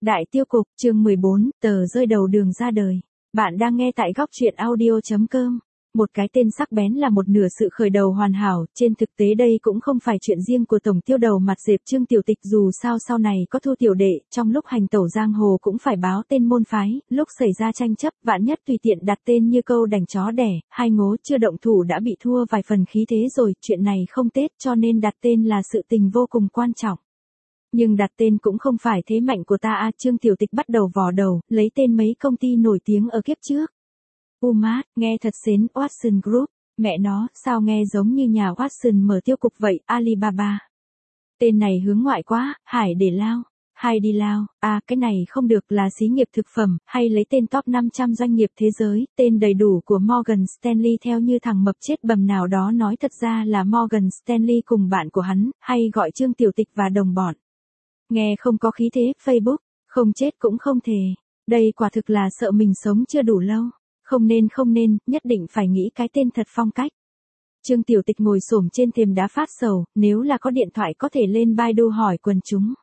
Đại tiêu cục, chương 14, tờ rơi đầu đường ra đời. Bạn đang nghe tại góc truyện audio.com. Một cái tên sắc bén là một nửa sự khởi đầu hoàn hảo, trên thực tế đây cũng không phải chuyện riêng của tổng tiêu đầu mặt dẹp Trương Tiểu Tịch, dù sao sau này có Thu tiểu đệ, trong lúc hành tẩu giang hồ cũng phải báo tên môn phái, lúc xảy ra tranh chấp, vạn nhất tùy tiện đặt tên như câu đành chó đẻ, hai ngố chưa động thủ đã bị thua vài phần khí thế rồi, chuyện này không tết cho nên đặt tên là sự tình vô cùng quan trọng. Nhưng đặt tên cũng không phải thế mạnh của ta Trương Tiểu Tịch bắt đầu vò đầu, lấy tên mấy công ty nổi tiếng ở kiếp trước. Umat, nghe thật xến, Watson Group, mẹ nó, sao nghe giống như nhà Watson mở tiêu cục vậy, Alibaba. Tên này hướng ngoại quá, Hải để lao, hay đi lao, cái này không được, là xí nghiệp thực phẩm, hay lấy tên top 500 doanh nghiệp thế giới, tên đầy đủ của Morgan Stanley theo như thằng mập chết bầm nào đó nói, thật ra là Morgan Stanley cùng bạn của hắn, hay gọi Trương Tiểu Tịch và đồng bọn. Nghe không có khí thế, Facebook, không chết cũng không thề. Đây quả thực là sợ mình sống chưa đủ lâu. Không nên, nhất định phải nghĩ cái tên thật phong cách. Trương Tiểu Tịch ngồi xổm trên thềm đá phát sầu, nếu là có điện thoại có thể lên Baidu hỏi quần chúng.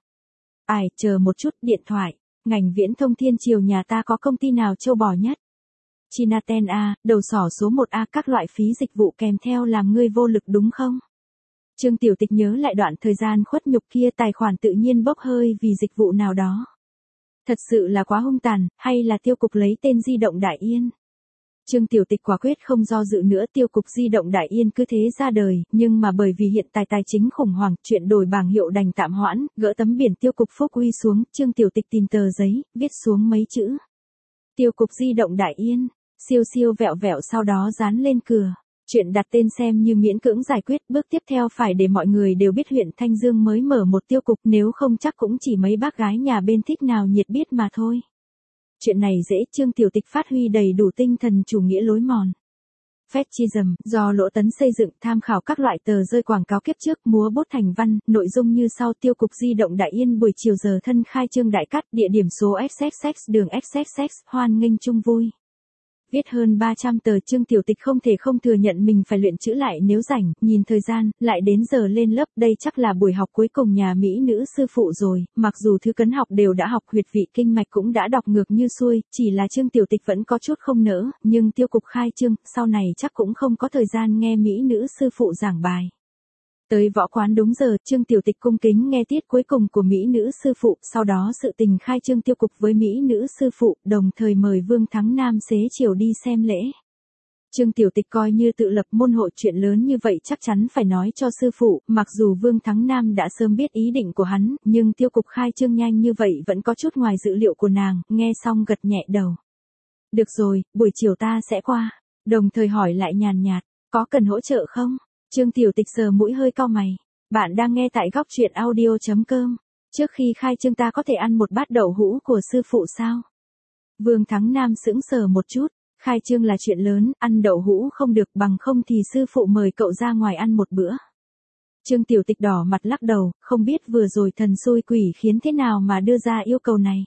Chờ một chút, điện thoại, ngành viễn thông thiên triều nhà ta có công ty nào trâu bò nhất? Chinaten đầu sỏ số 1 các loại phí dịch vụ kèm theo làm ngươi vô lực đúng không? Trương Tiểu Tịch nhớ lại đoạn thời gian khuất nhục kia, tài khoản tự nhiên bốc hơi vì dịch vụ nào đó. Thật sự là quá hung tàn, hay là tiêu cục lấy tên Di động Đại Yên? Trương Tiểu Tịch quả quyết không do dự nữa, tiêu cục Di động Đại Yên cứ thế ra đời, nhưng mà bởi vì hiện tại tài chính khủng hoảng, chuyện đổi bảng hiệu đành tạm hoãn, gỡ tấm biển tiêu cục Phúc Uy xuống, Trương Tiểu Tịch tìm tờ giấy, viết xuống mấy chữ. Tiêu cục Di động Đại Yên, siêu vẹo vẹo sau đó dán lên cửa. Chuyện đặt tên xem như miễn cưỡng giải quyết, bước tiếp theo phải để mọi người đều biết huyện Thanh Dương mới mở một tiêu cục, nếu không chắc cũng chỉ mấy bác gái nhà bên thích nào nhiệt biết mà thôi. Chuyện này dễ, Trương Tiểu Tịch phát huy đầy đủ tinh thần chủ nghĩa lối mòn. Fascism, do Lỗ Tấn xây dựng, tham khảo các loại tờ rơi quảng cáo kiếp trước, múa bút thành văn, nội dung như sau: tiêu cục Di động Đại Yên buổi chiều giờ thân khai trương đại cắt, địa điểm số XXX đường XXX, hoan nghênh chung vui. Viết hơn 300 tờ, Trương Tiểu Tịch không thể không thừa nhận mình phải luyện chữ lại nếu rảnh, nhìn thời gian, lại đến giờ lên lớp, đây chắc là buổi học cuối cùng nhà mỹ nữ sư phụ rồi, mặc dù thứ cấn học đều đã học, huyệt vị kinh mạch cũng đã đọc ngược như xuôi, chỉ là Trương Tiểu Tịch vẫn có chút không nỡ, nhưng tiêu cục khai trương, sau này chắc cũng không có thời gian nghe mỹ nữ sư phụ giảng bài. Tới võ quán đúng giờ, Trương Tiểu Tịch cung kính nghe tiết cuối cùng của mỹ nữ sư phụ, sau đó sự tình khai trương tiêu cục với mỹ nữ sư phụ, đồng thời mời Vương Thắng Nam xế chiều đi xem lễ. Trương Tiểu Tịch coi như tự lập môn hộ, chuyện lớn như vậy chắc chắn phải nói cho sư phụ, mặc dù Vương Thắng Nam đã sớm biết ý định của hắn, nhưng tiêu cục khai trương nhanh như vậy vẫn có chút ngoài dự liệu của nàng, nghe xong gật nhẹ đầu. Được rồi, buổi chiều ta sẽ qua, đồng thời hỏi lại nhàn nhạt, có cần hỗ trợ không? Trương Tiểu Tịch sờ mũi hơi cau mày. Bạn đang nghe tại góc truyện audio.com. Trước khi khai trương ta có thể ăn một bát đậu hũ của sư phụ sao? Vương Thắng Nam sững sờ một chút. Khai trương là chuyện lớn, ăn đậu hũ không được, bằng không thì sư phụ mời cậu ra ngoài ăn một bữa. Trương Tiểu Tịch đỏ mặt lắc đầu, không biết vừa rồi thần xui quỷ khiến thế nào mà đưa ra yêu cầu này.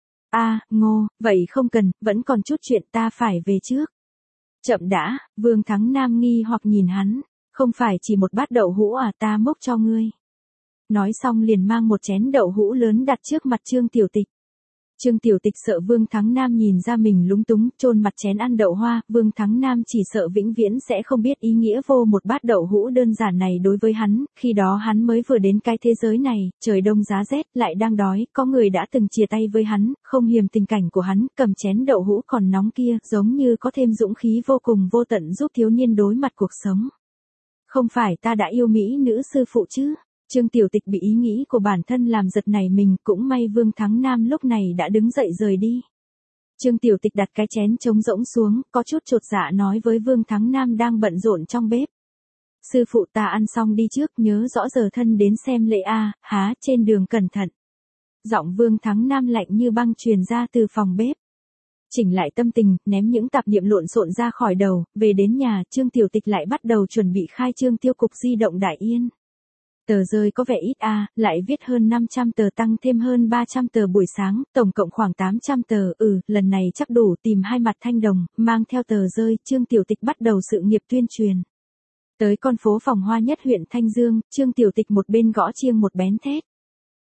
Ngô, vậy không cần, vẫn còn chút chuyện, ta phải về trước. Chậm đã, Vương Thắng Nam nghi hoặc nhìn hắn. Không phải chỉ một bát đậu hũ ta múc cho ngươi. Nói xong liền mang một chén đậu hũ lớn đặt trước mặt Trương Tiểu Tịch. Trương Tiểu Tịch sợ Vương Thắng Nam nhìn ra mình lúng túng, chôn mặt chén ăn đậu hoa, Vương Thắng Nam chỉ sợ vĩnh viễn sẽ không biết ý nghĩa vô một bát đậu hũ đơn giản này đối với hắn, khi đó hắn mới vừa đến cái thế giới này, trời đông giá rét, lại đang đói, có người đã từng chia tay với hắn, không hiềm tình cảnh của hắn, cầm chén đậu hũ còn nóng kia, giống như có thêm dũng khí vô cùng vô tận giúp thiếu niên đối mặt cuộc sống. Không phải ta đã yêu mỹ nữ sư phụ chứ? Trương Tiểu Tịch bị ý nghĩ của bản thân làm giật nảy mình, cũng may Vương Thắng Nam lúc này đã đứng dậy rời đi. Trương Tiểu Tịch đặt cái chén trống rỗng xuống, có chút chột dạ nói với Vương Thắng Nam đang bận rộn trong bếp. Sư phụ ta ăn xong đi trước, nhớ rõ giờ thân đến xem lễ trên đường cẩn thận. Giọng Vương Thắng Nam lạnh như băng truyền ra từ phòng bếp. Chỉnh lại tâm tình, ném những tạp niệm lộn xộn ra khỏi đầu, về đến nhà, Trương Tiểu Tịch lại bắt đầu chuẩn bị khai trương tiêu cục Di động Đại Yên. Tờ rơi có vẻ ít lại viết hơn 500 tờ tăng thêm hơn 300 tờ buổi sáng, tổng cộng khoảng 800 tờ, lần này chắc đủ tìm hai mặt thanh đồng, mang theo tờ rơi, Trương Tiểu Tịch bắt đầu sự nghiệp tuyên truyền. Tới con phố Phòng Hoa nhất huyện Thanh Dương, Trương Tiểu Tịch một bên gõ chiêng một bén thét.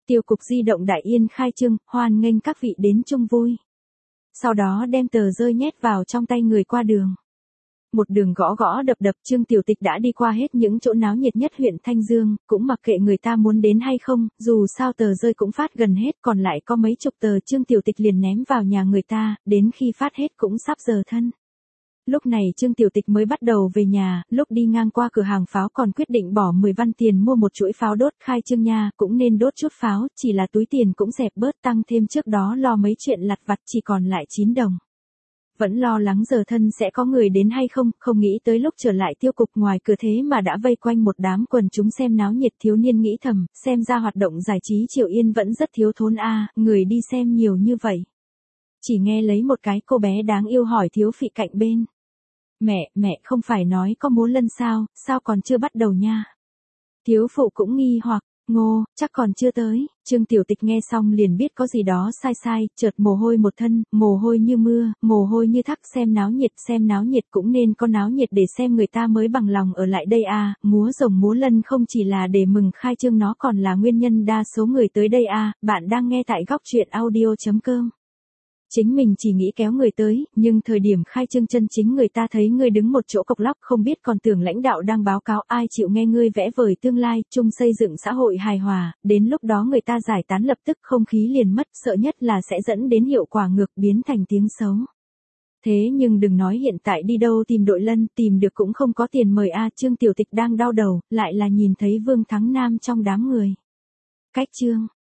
Tiêu cục di động Đại Yên khai trương, hoan nghênh các vị đến chung vui. Sau đó đem tờ rơi nhét vào trong tay người qua đường. Một đường gõ gõ đập đập, Trương Tiểu Tịch đã đi qua hết những chỗ náo nhiệt nhất huyện Thanh Dương, cũng mặc kệ người ta muốn đến hay không, dù sao tờ rơi cũng phát gần hết, còn lại có mấy chục tờ, Trương Tiểu Tịch liền ném vào nhà người ta, đến khi phát hết cũng sắp giờ thân. Lúc này Trương Tiểu Tịch mới bắt đầu về nhà, lúc đi ngang qua cửa hàng pháo còn quyết định bỏ 10 văn tiền mua một chuỗi pháo đốt, khai trương nha, cũng nên đốt chút pháo, chỉ là túi tiền cũng dẹp bớt, tăng thêm trước đó lo mấy chuyện lặt vặt chỉ còn lại 9 đồng. Vẫn lo lắng giờ thân sẽ có người đến hay không, không nghĩ tới lúc trở lại tiêu cục ngoài cửa thế mà đã vây quanh một đám quần chúng xem náo nhiệt. Thiếu niên nghĩ thầm, xem ra hoạt động giải trí Triệu Yên vẫn rất thiếu thốn a, người đi xem nhiều như vậy. Chỉ nghe lấy một cái cô bé đáng yêu hỏi Thiếu Phị cạnh bên. Mẹ không phải nói có múa lân sao còn chưa bắt đầu nha. Thiếu phụ cũng nghi hoặc, Ngô, chắc còn chưa tới. Trương Tiểu Tịch nghe xong liền biết có gì đó sai, chợt mồ hôi một thân, mồ hôi như mưa, mồ hôi như thác. Xem náo nhiệt cũng nên có náo nhiệt để xem người ta mới bằng lòng ở lại đây à, múa rồng múa lân không chỉ là để mừng khai trương, nó còn là nguyên nhân đa số người tới đây à. Bạn đang nghe tại góc truyện audio.com. Chính mình chỉ nghĩ kéo người tới, nhưng thời điểm khai trương chân chính người ta thấy ngươi đứng một chỗ cộc lóc, không biết còn tưởng lãnh đạo đang báo cáo, ai chịu nghe ngươi vẽ vời tương lai, chung xây dựng xã hội hài hòa, đến lúc đó người ta giải tán lập tức không khí liền mất, sợ nhất là sẽ dẫn đến hiệu quả ngược, biến thành tiếng xấu. Thế nhưng đừng nói hiện tại đi đâu tìm đội lân, tìm được cũng không có tiền mời a. Trương Tiểu Tịch đang đau đầu, lại là nhìn thấy Vương Thắng Nam trong đám người. Cách Trương